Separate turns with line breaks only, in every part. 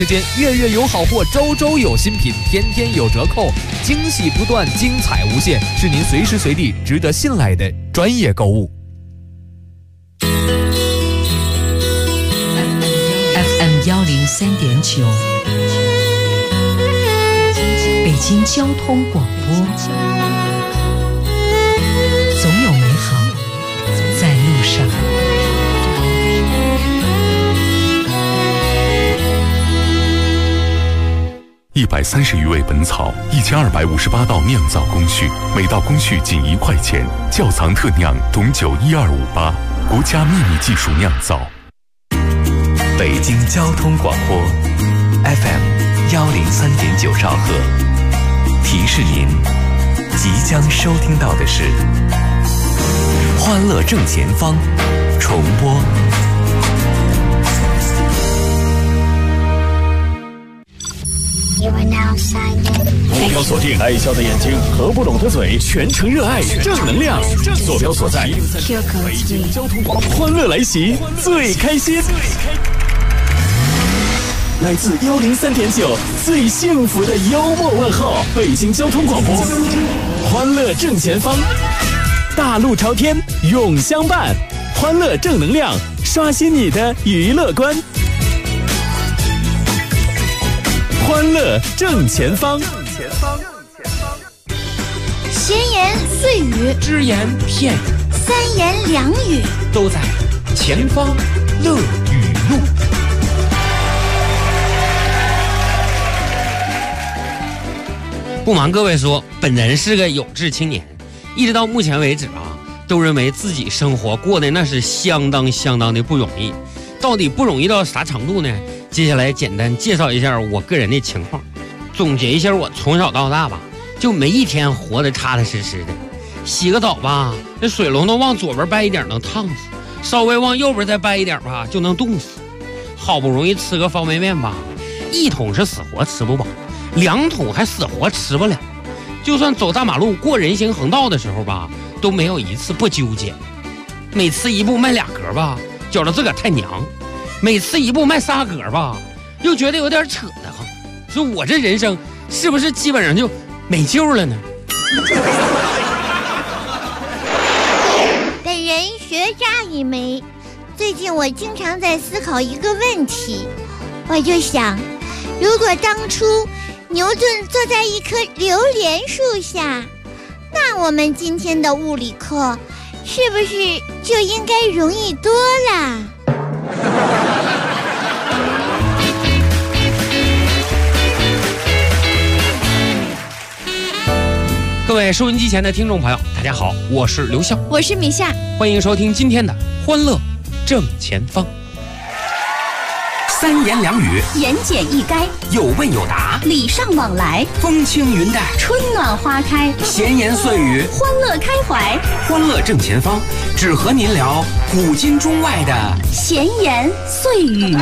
时间月月有好货，周周有新品，天天有折扣，惊喜不断，精彩无限，是您随时随地值得信赖的专业购物。
FM 103.9，北京交通广播，总有美好在路上。
130余味本草，1258道酿造工序，每道工序仅1块钱。窖藏特酿董酒12588，国家秘密技术酿造。
北京交通广播 FM 103.9兆赫，提示您即将收听到的是《欢乐正前方》重播。
目标锁定，爱笑的眼睛，合不拢的嘴，全程热爱，正能量。坐标所在，北京交通广播，欢乐来袭，最开心。来自103.9，最幸福的幽默问候，北京交通广播，欢乐正前方，大路朝天，永相伴，欢乐正能量，刷新你的娱乐观。欢乐正前方，
闲言碎语，
只言片语，
三言两语，
都在前方乐语录。不瞒各位说，本人是个有志青年，一直到目前为止都认为自己生活过得那是相当的不容易。到底不容易到啥程度呢？接下来简单介绍一下我个人的情况，总结一下我从小到大就没一天活得踏踏实实的。洗个澡这水龙头往左边掰一点能烫死，稍微往右边再掰一点就能冻死。好不容易吃个方便面一桶是死活吃不饱，2桶还死活吃不了。就算走大马路过人行横道的时候都没有一次不纠结。每次一步迈2格觉得自个儿太娘，每次一步迈3格又觉得有点扯得慌。说我这人生是不是基本上就没救了呢？
本人学渣一枚，最近我经常在思考一个问题，我就想，如果当初牛顿坐在一棵榴莲树下，那我们今天的物理课是不是就应该容易多了？
各位收音机前的听众朋友，大家好，我是刘笑，
我是米夏，
欢迎收听今天的欢乐正前方。
三言两语，
言简意赅，
有问有答，
礼尚往来，
风轻云淡，
春暖花开，
闲言碎语，
欢乐开怀。
欢乐正前方，只和您聊古今中外的
闲言碎语。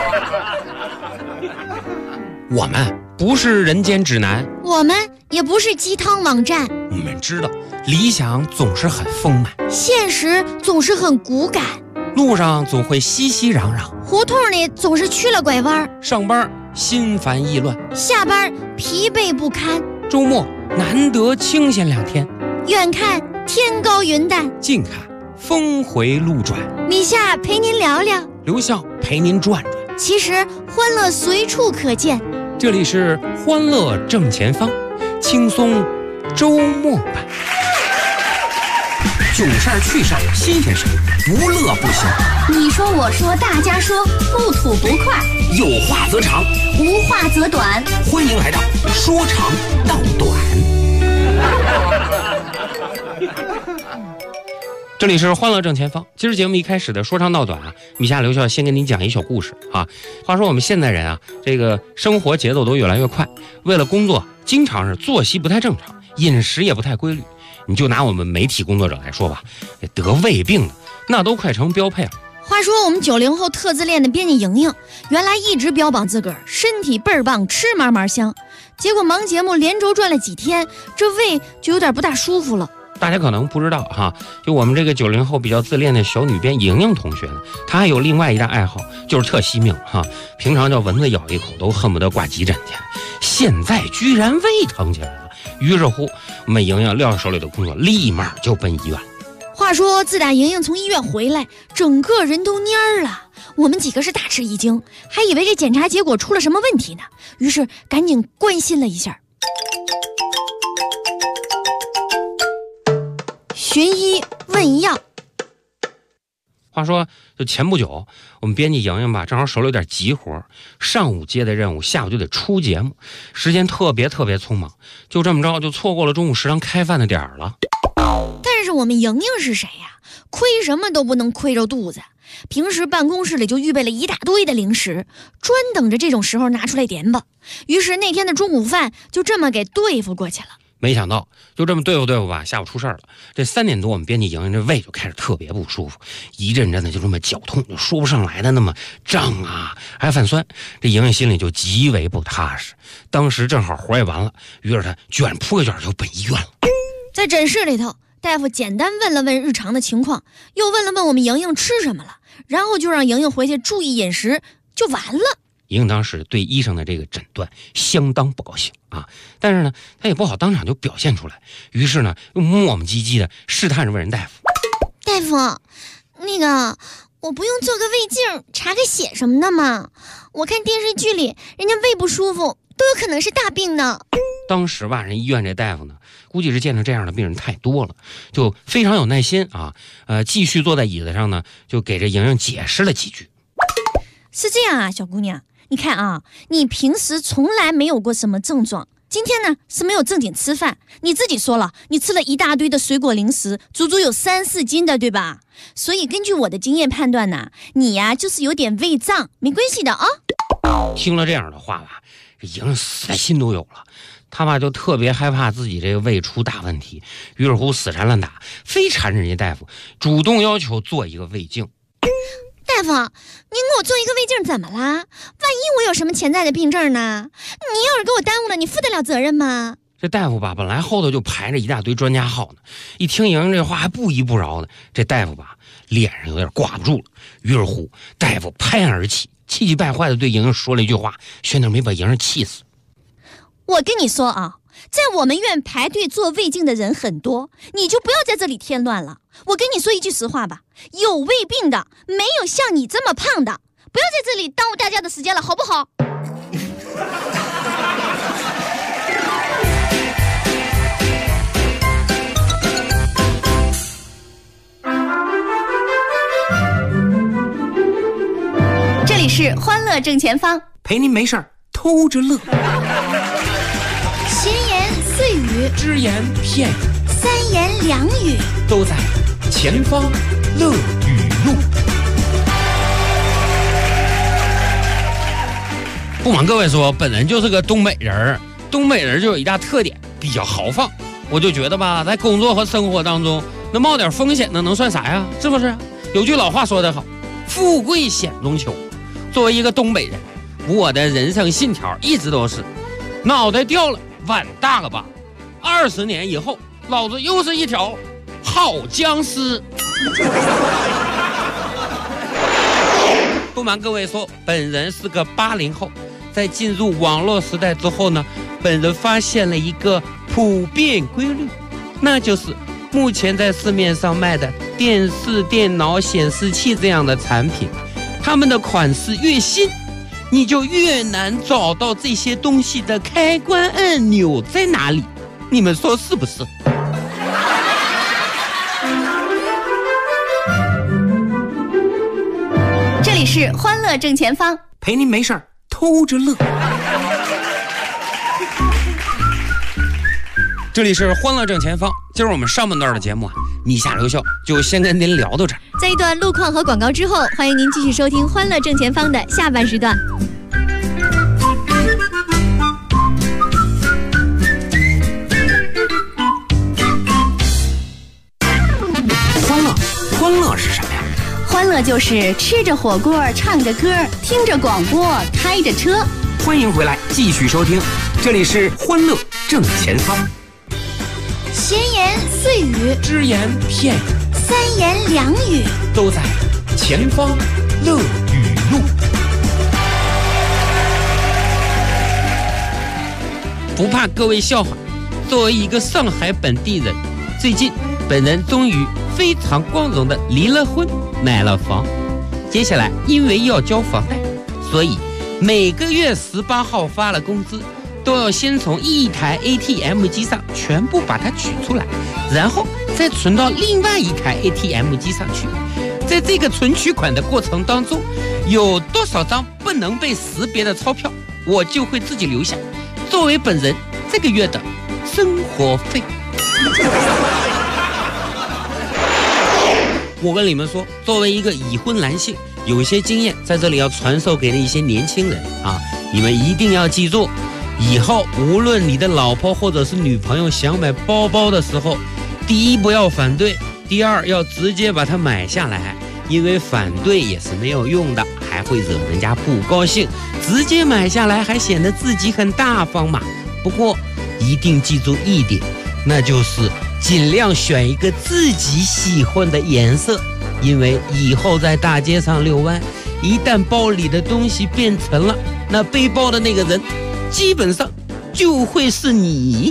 我们不是人间指南，
我们也不是鸡汤网站，
我们知道理想总是很丰满，
现实总是很骨感，
路上总会熙熙攘攘，
胡同里总是曲了拐弯，
上班心烦意乱，
下班疲惫不堪，
周末难得清闲2天，
远看天高云淡，
近看峰回路转。
米夏陪您聊聊，
刘笑陪您转转。
其实欢乐随处可见，
这里是欢乐正前方，轻松周末版。
囧事儿趣事儿新鲜事儿，不乐不行。
你说我说大家说，不吐不快，
有话则长，
无话则短。
欢迎来到说长道短。
这里是欢乐正前方。今儿节目一开始的说长道短米夏刘笑先跟您讲一小故事话说我们现代人这个生活节奏都越来越快，为了工作经常是作息不太正常，饮食也不太规律。你就拿我们媒体工作者来说吧，得胃病的那都快成标配了。
话说我们90后特自恋的编辑莹莹，原来一直标榜自个儿身体倍儿棒，吃嘛嘛香，结果忙节目连轴转了几天，这胃就有点不大舒服了。
大家可能不知道哈，就我们这个90后比较自恋的小女编莹莹同学呢，她还有另外一大爱好，就是特惜命哈。平常叫蚊子咬一口都恨不得挂急诊去，现在居然胃疼起来了。于是乎，我们莹莹撂下手里的工作，立马就奔医院。
话说，自打莹莹从医院回来，整个人都蔫儿了。我们几个是大吃一惊，还以为这检查结果出了什么问题呢，于是赶紧关心了一下。寻医问药。
话说，就前不久，我们编辑莹莹吧，正好手里有点急活，上午接的任务，下午就得出节目，时间特别匆忙，就这么着就错过了中午食堂开饭的点儿了。
但是我们莹莹是谁呀？亏什么都不能亏着肚子，平时办公室里就预备了一大堆的零食，专等着这种时候拿出来点吧。于是那天的中午饭就这么给对付过去了。
没想到就这么对付吧，下午出事了。这3点多，我们编辑莹莹这胃就开始特别不舒服，一阵阵的就这么绞痛，就说不上来的那么胀啊，还泛酸。这莹莹心里就极为不踏实。当时正好活也完了，于是她卷铺个卷就奔医院了。
在诊室里头，大夫简单问了问日常的情况，又问了问我们莹莹吃什么了，然后就让莹莹回去注意饮食，就完了。
莹莹当时对医生的这个诊断相当不高兴啊，但是呢，她也不好当场就表现出来，于是呢，又磨磨唧唧的试探着问人大夫：“
大夫，那个，我不用做个胃镜查个血什么的吗？我看电视剧里人家胃不舒服都有可能是大病呢。”
当时吧，人医院这大夫呢，估计是见着这样的病人太多了，就非常有耐心啊，继续坐在椅子上呢，就给这莹莹解释了几句。
是这样啊，小姑娘，你看啊，你平时从来没有过什么症状，今天呢是没有正经吃饭，你自己说了，你吃了一大堆的水果零食，足足有3-4斤的，对吧？所以根据我的经验判断呢，你呀就是有点胃胀，没关系的啊。
听了这样的话吧，这莹莹死的心都有了。他吧就特别害怕自己这个胃出大问题，于是乎死缠烂打，非缠着人家大夫，主动要求做一个胃镜。
大夫，您给我做一个胃镜怎么啦？万一我有什么潜在的病症呢？你要是给我耽误了，你负得了责任吗？
这大夫吧本来后头就排着一大堆专家号呢，一听莹莹这话还不依不饶的，这大夫吧脸上有点挂不住了，于是乎大夫拍案而起，气急败坏的对莹莹说了一句话，悬点没把莹莹气死。
我跟你说啊，在我们院排队做胃镜的人很多，你就不要在这里添乱了。我跟你说一句实话吧，有胃病的没有像你这么胖的，不要在这里耽误大家的时间了，好不好？
这里是欢乐正前方，
陪您没事偷着乐。
闲言碎语，
只言片语
，3言2语，
都在前方乐语录。
不瞒各位说，本人就是个东北人，东北人就有一大特点，比较豪放。我就觉得吧，在工作和生活当中，那冒点风险能算啥呀？是不是？有句老话说得好，富贵险中求。作为一个东北人，我的人生信条一直都是脑袋掉了碗大个吧，20年以后老子又是一条好僵尸。不瞒各位说，本人是个80后，在进入网络时代之后呢，本人发现了一个普遍规律，那就是目前在市面上卖的电视、电脑、显示器这样的产品，他们的款式越新，你就越难找到这些东西的开关按钮在哪里，你们说是不是？
这里是欢乐正前方，
陪您没事偷着乐。
这里是欢乐正前方，今儿我们上半段的节目你下留校就先跟您聊到这儿。
在一段路况和广告之后，欢迎您继续收听欢乐正前方的下半时段。
欢乐是什么呀？
欢乐就是吃着火锅，唱着歌，听着广播，开着车。
欢迎回来，继续收听，这里是欢乐正前方。
闲言碎语，
只言片语，
三言两语，
都在前方乐语录。
不怕各位笑话，作为一个上海本地人，最近本人终于非常光荣的离了婚，买了房。接下来因为要交房贷，所以每个月18号发了工资，都要先从一台 ATM 机上全部把它取出来，然后再存到另外一台 ATM 机上去。在这个存取款的过程当中，有多少张不能被识别的钞票，我就会自己留下，作为本人这个月的生活费。我跟你们说，作为一个已婚男性，有一些经验在这里要传授给一些年轻人啊，你们一定要记住，以后无论你的老婆或者是女朋友想买包包的时候，第一不要反对，第二要直接把它买下来，因为反对也是没有用的，还会惹人家不高兴，直接买下来还显得自己很大方嘛。不过一定记住一点，那就是尽量选一个自己喜欢的颜色，因为以后在大街上遛弯，一旦包里的东西变沉了，那背包的那个人基本上就会是你。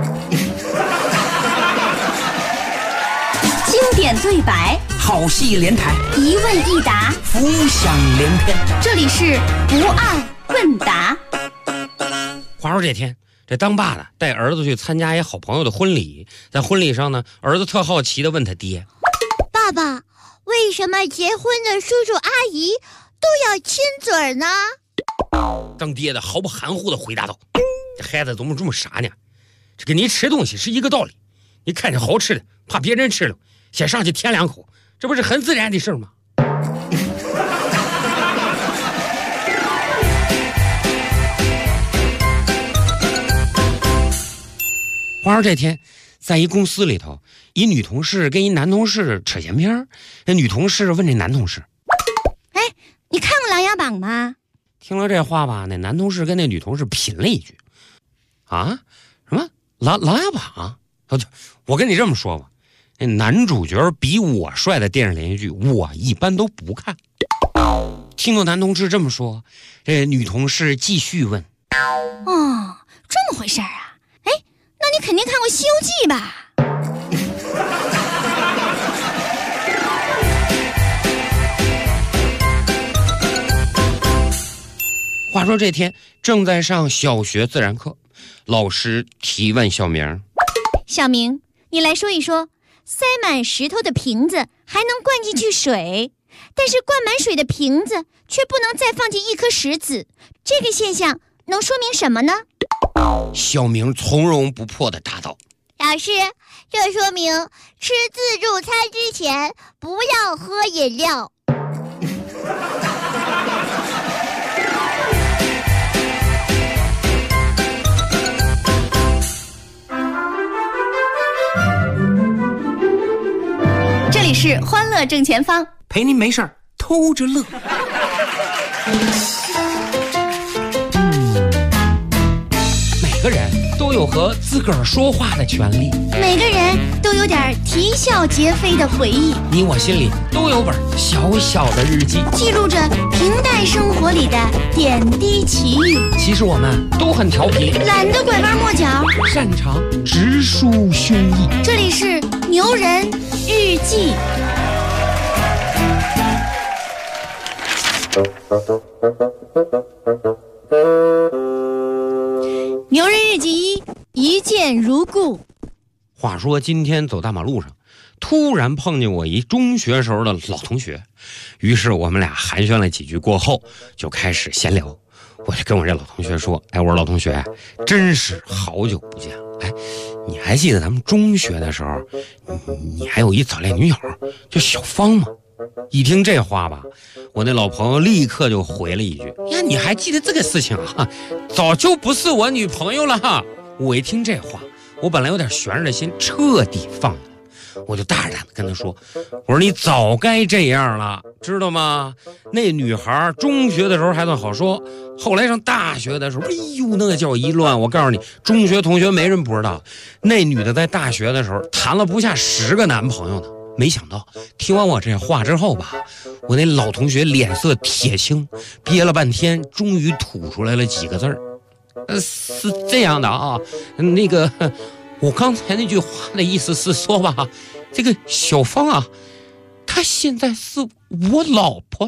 经典对白，
好戏连台，
一问一答，
浮想联翩。
这里是不二问答。
话说这天，这当爸的带儿子去参加一好朋友的婚礼，在婚礼上呢，儿子特好奇地问他爹：
爸爸，为什么结婚的叔叔阿姨都要亲嘴呢？
当爹的毫不含糊地回答道：这孩子怎么这么傻呢？这跟你吃东西是一个道理，你看着好吃的，怕别人吃了，先上去舔两口，这不是很自然的事吗？话说这天，在一公司里头，一女同事跟一男同事扯闲篇，那女同事问这男同事：
哎，你看过《琅琊榜》吗？
听了这话吧，那男同事跟那女同事贫了一句：啊，什么琅琊榜？我跟你这么说吧，那男主角比我帅的电视连续剧，我一般都不看。听到男同事这么说，这女同事继续问：
哦，这么回事啊？哎，那你肯定看过《西游记》吧？
话说这天正在上小学自然课，老师提问小明：
小明，你来说一说，塞满石头的瓶子还能灌进去水，但是灌满水的瓶子却不能再放进一颗石子，这个现象能说明什么呢？
小明从容不迫地答道：
老师，这说明吃自助餐之前不要喝饮料。
这里是欢乐正前方，
陪您没事儿偷着乐。
每个人都有和自个儿说话的权利，
每个人都有点啼笑皆非的回忆，
你我心里都有本小小的日记，
记录着平淡生活里的点滴奇遇。
其实我们都很调皮，
懒得拐弯抹角，
擅长直抒胸臆。
这里是牛人日记。牛人日记一见如故。
话说今天走大马路上，突然碰见我一中学时候的老同学，于是我们俩寒暄了几句过后，就开始闲聊。我就跟我这老同学说：哎，我说老同学，真是好久不见了。哎，你还记得咱们中学的时候，你还有一早恋女友叫小芳吗？一听这话吧，我那老朋友立刻就回了一句：呀，你还记得这个事情啊？早就不是我女朋友了哈。我一听这话，我本来有点悬着的心彻底放下了。 我就大胆的跟他说，我说你早该这样了，知道吗？那女孩中学的时候还算好说，后来上大学的时候，哎呦那叫一乱。我告诉你，中学同学没人不知道，那女的在大学的时候谈了不下10个男朋友呢。没想到听完我这话之后吧，我那老同学脸色铁青，憋了半天终于吐出来了几个字儿。是这样的啊，那个我刚才那句话的意思是说吧，这个小芳啊，她现在是我老婆了。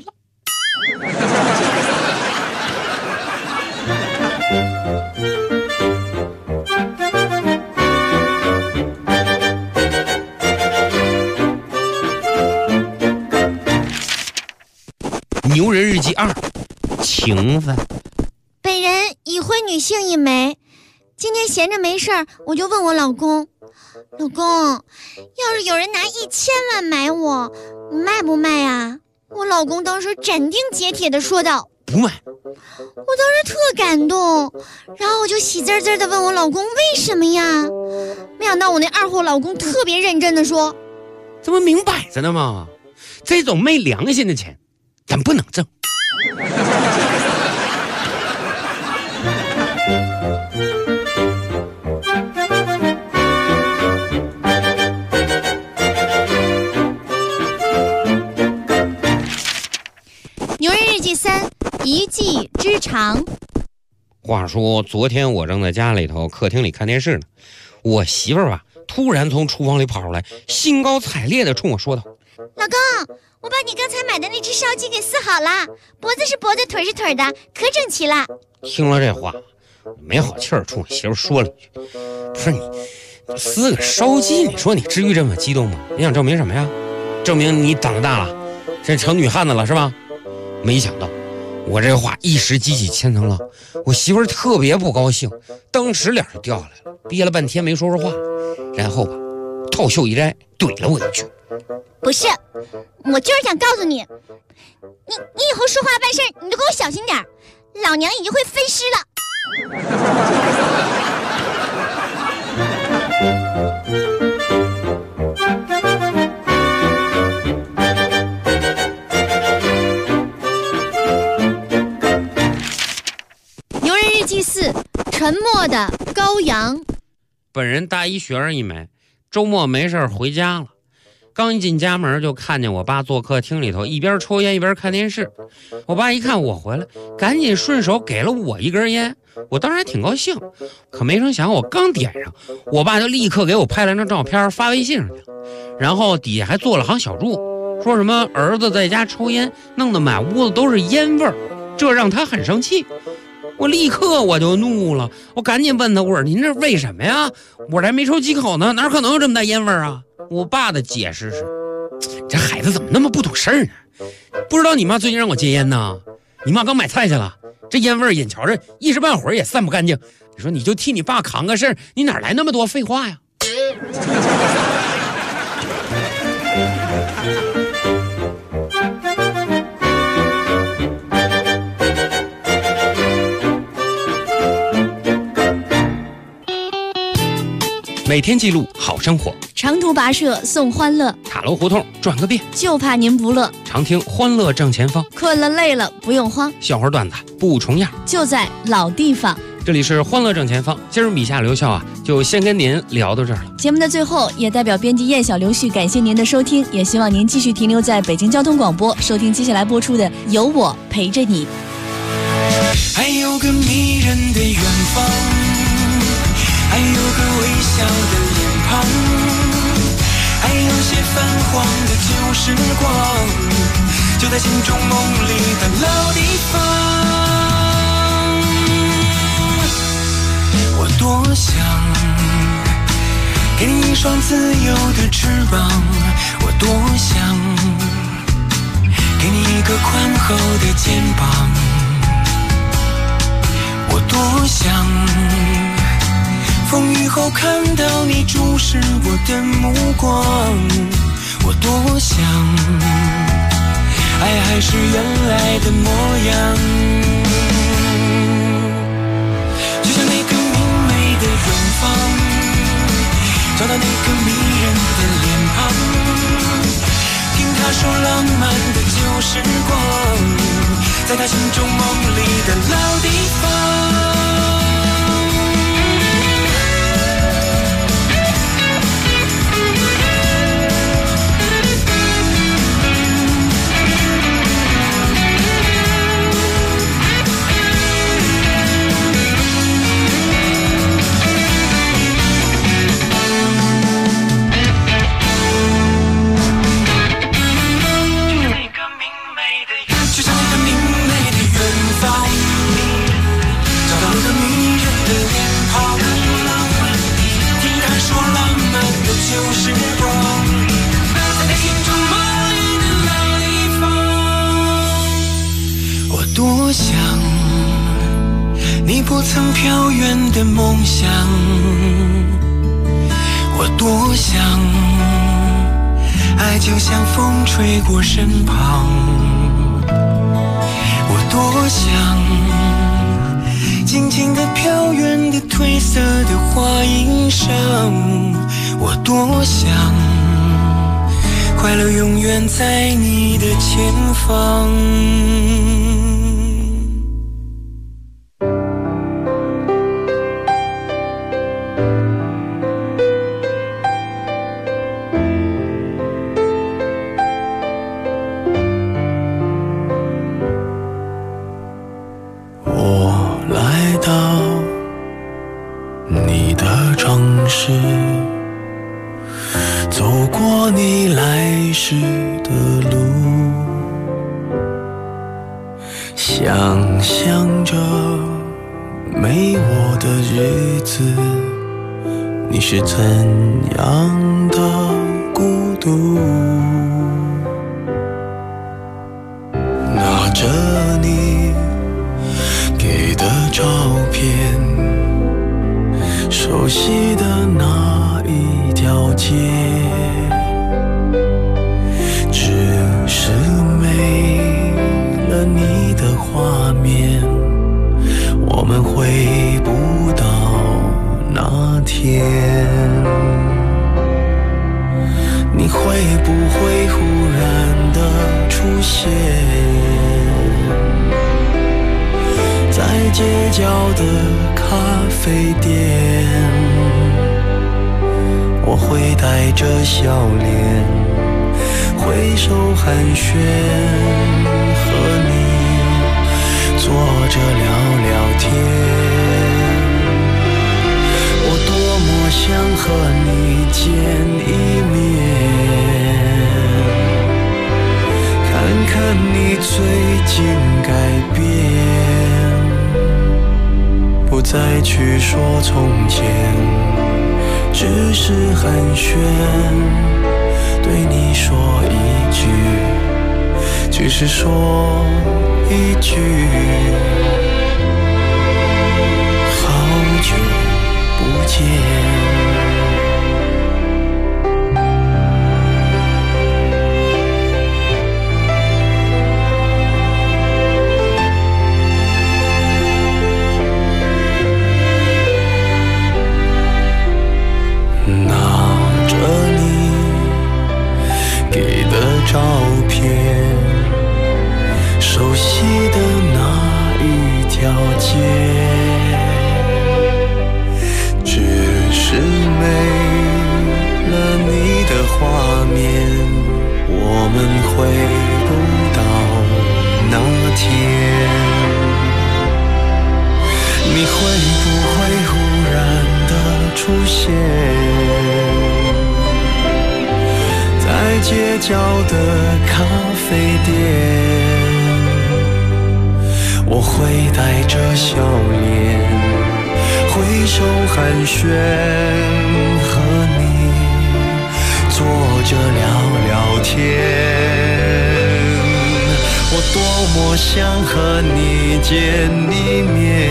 牛人日记2，情分。
本人已婚女性一枚，今天闲着没事儿，我就问我老公，老公，要是有人拿1000万买我，你卖不卖啊？我老公当时斩钉截铁地说道，
不卖。
我当时特感动，然后我就喜滋滋地问我老公为什么呀？没想到我那二货老公特别认真地说，
这不明摆着呢吗？这种没良心的钱咱不能挣。
牛人日记3，一技之长。
话说昨天我正在家里头客厅里看电视呢，我媳妇儿吧突然从厨房里跑出来，兴高采烈地冲我说道，
老公，我把你刚才买的那只烧鸡给撕好了，脖子是脖子，腿是腿的，可整齐了。
听了这话，没好气儿冲我媳妇说了一句，不是你撕个烧鸡，你说你至于这么激动吗？你想证明什么呀？证明你长大了，这成女汉子了是吧？没想到我这话一时激起千层浪，我媳妇儿特别不高兴，当时脸就掉下来了，憋了半天没说出话，然后吧套袖一摘，怼了我一句，
不是，我就是想告诉你，你以后说话办事你就给我小心点，老娘已经会飞尸了。
牛人日记4，沉默的羔羊。
本人大一学生一枚，周末没事回家了，刚一进家门就看见我爸坐客厅里头一边抽烟一边看电视。我爸一看我回来，赶紧顺手给了我一根烟，我当然挺高兴，可没成想我刚点上，我爸就立刻给我拍了张照片发微信上去了，然后底下还做了行小注，说什么儿子在家抽烟弄得满屋子都是烟味儿，这让他很生气。我立刻我就怒了，我赶紧问他，我说您这为什么呀？我这还没抽几口呢，哪可能有这么大烟味啊？我爸的解释是，这孩子怎么那么不懂事儿呢？不知道你妈最近让我戒烟呢？你妈刚买菜去了，这烟味眼瞧着一时半会儿也散不干净。你说你就替你爸扛个事儿，你哪来那么多废话呀？每天记录好生活，
长途跋涉送欢乐，
塔楼胡同转个遍，
就怕您不乐。
常听欢乐正前方，
困了累了不用慌，
笑话段子不重样，
就在老地方。
这里是欢乐正前方，今儿米夏刘笑啊，就先跟您聊到这儿了。
节目的最后，也代表编辑燕小刘旭感谢您的收听，也希望您继续停留在北京交通广播，收听接下来播出的《有我陪着你》。
还有个迷人的远方，还有个微笑的脸庞，还有些泛黄的旧时光，就在心中梦里的老地方。我多想给你一双自由的翅膀，我多想给你一个宽厚的肩膀，我多想风雨后看到你注视我的目光，我多想爱还是原来的模样，就像那个明媚的远方，找到那个迷人的脸庞， 听他说浪漫的旧时光，在他心中梦里的老地方。多想你不曾飘远的梦想，我多想爱就像风吹过身旁，我多想静静地飘远的褪色的花衣裳，我多想快乐永远在你的前方。 想象着没我的日子，你是怎样的孤独？拿着你给的照片，熟悉的那一条街，只是没了你的画面，我们回不到那天。你会不会忽然的出现在街角的咖啡店？我会带着笑脸挥手寒暄，和你坐着聊聊天。我多么想和你见一面，看看你最近改变，不再去说从前，只是寒暄，对你说一句，只是说一句，好久不见。照片，熟悉的那一条街，只是没了你的画面，我们回不到那天。你会不会忽然的出现在街角的咖啡店？我会带着笑脸挥手寒暄，和你坐着聊聊天。我多么想和你见一面，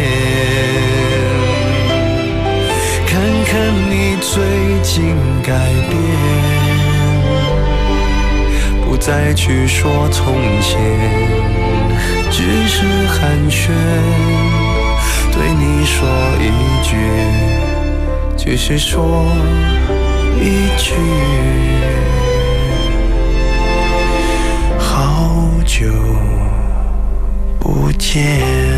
看看你最近改变，不再去说从前，只是寒暄，对你说一句，只是说一句，好久不见。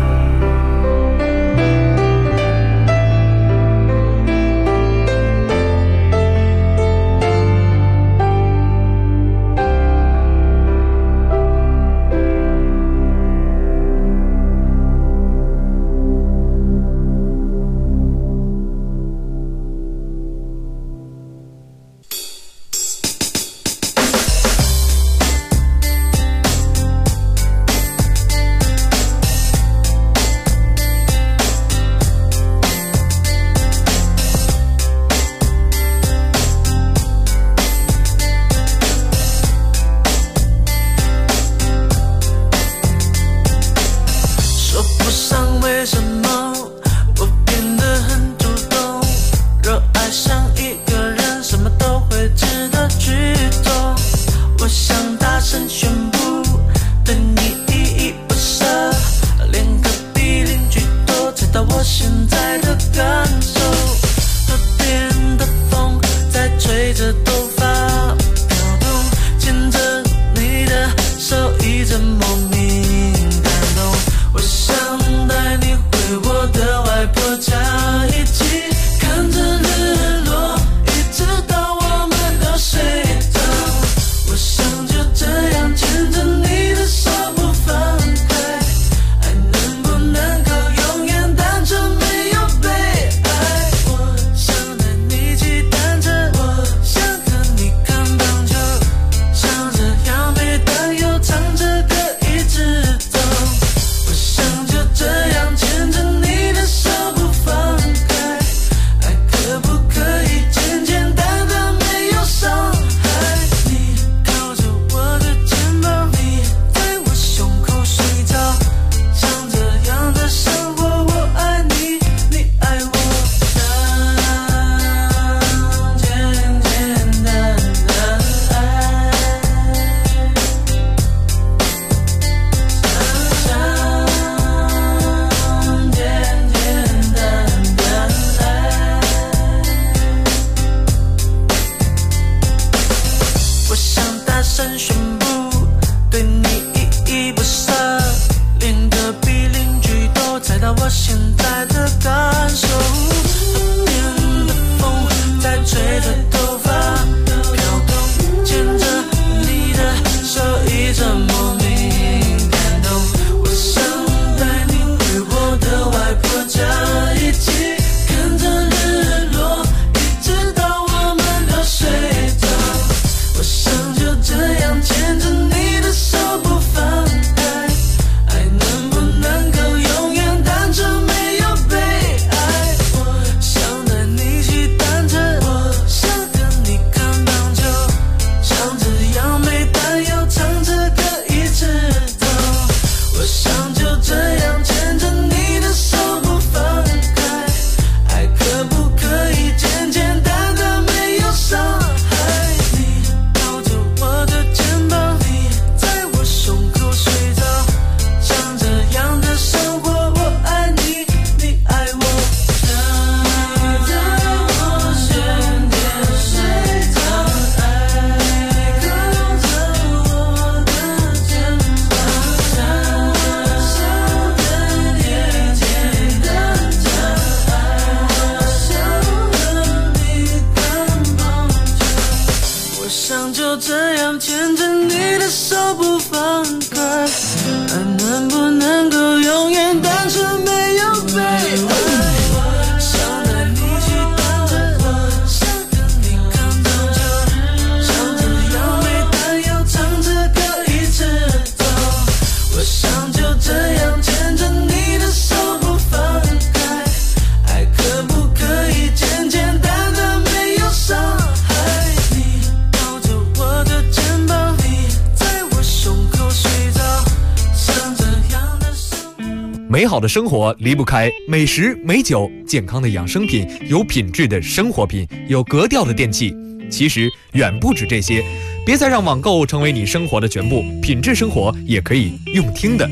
美好的生活离不开美食、美酒、健康的养生品、有品质的生活品、有格调的电器。其实远不止这些，别再让网购成为你生活的全部，品质生活也可以用听的。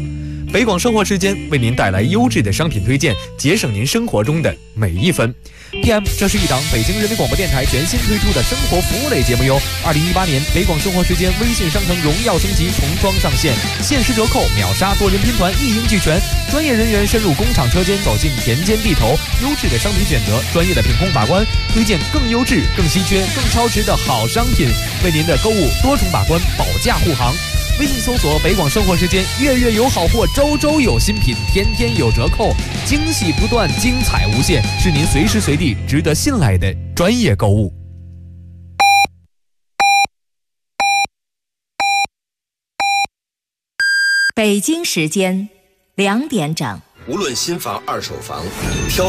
北广生活时间为您带来优质的商品推荐，节省您生活中的每一分。PM， 这是一档北京人民广播电台全新推出的生活服务类节目哟。2018年北广生活时间微信商城荣耀升级重装上线，限时折扣、秒杀、多人拼团一应俱全，专业人员深入工厂车间，走进田间地头，优质的商品选择，专业的品控把关，推荐更优质、更稀缺、更超值的好商品，为您的购物多重把关，保驾护航。微信搜索北广生活时间，月月有好货，周周有新品，天天有折扣，惊喜不断，精彩无限，是您随时随地值得信赖的专业购物。
北京时间2点整。
无论新房、二手房，挑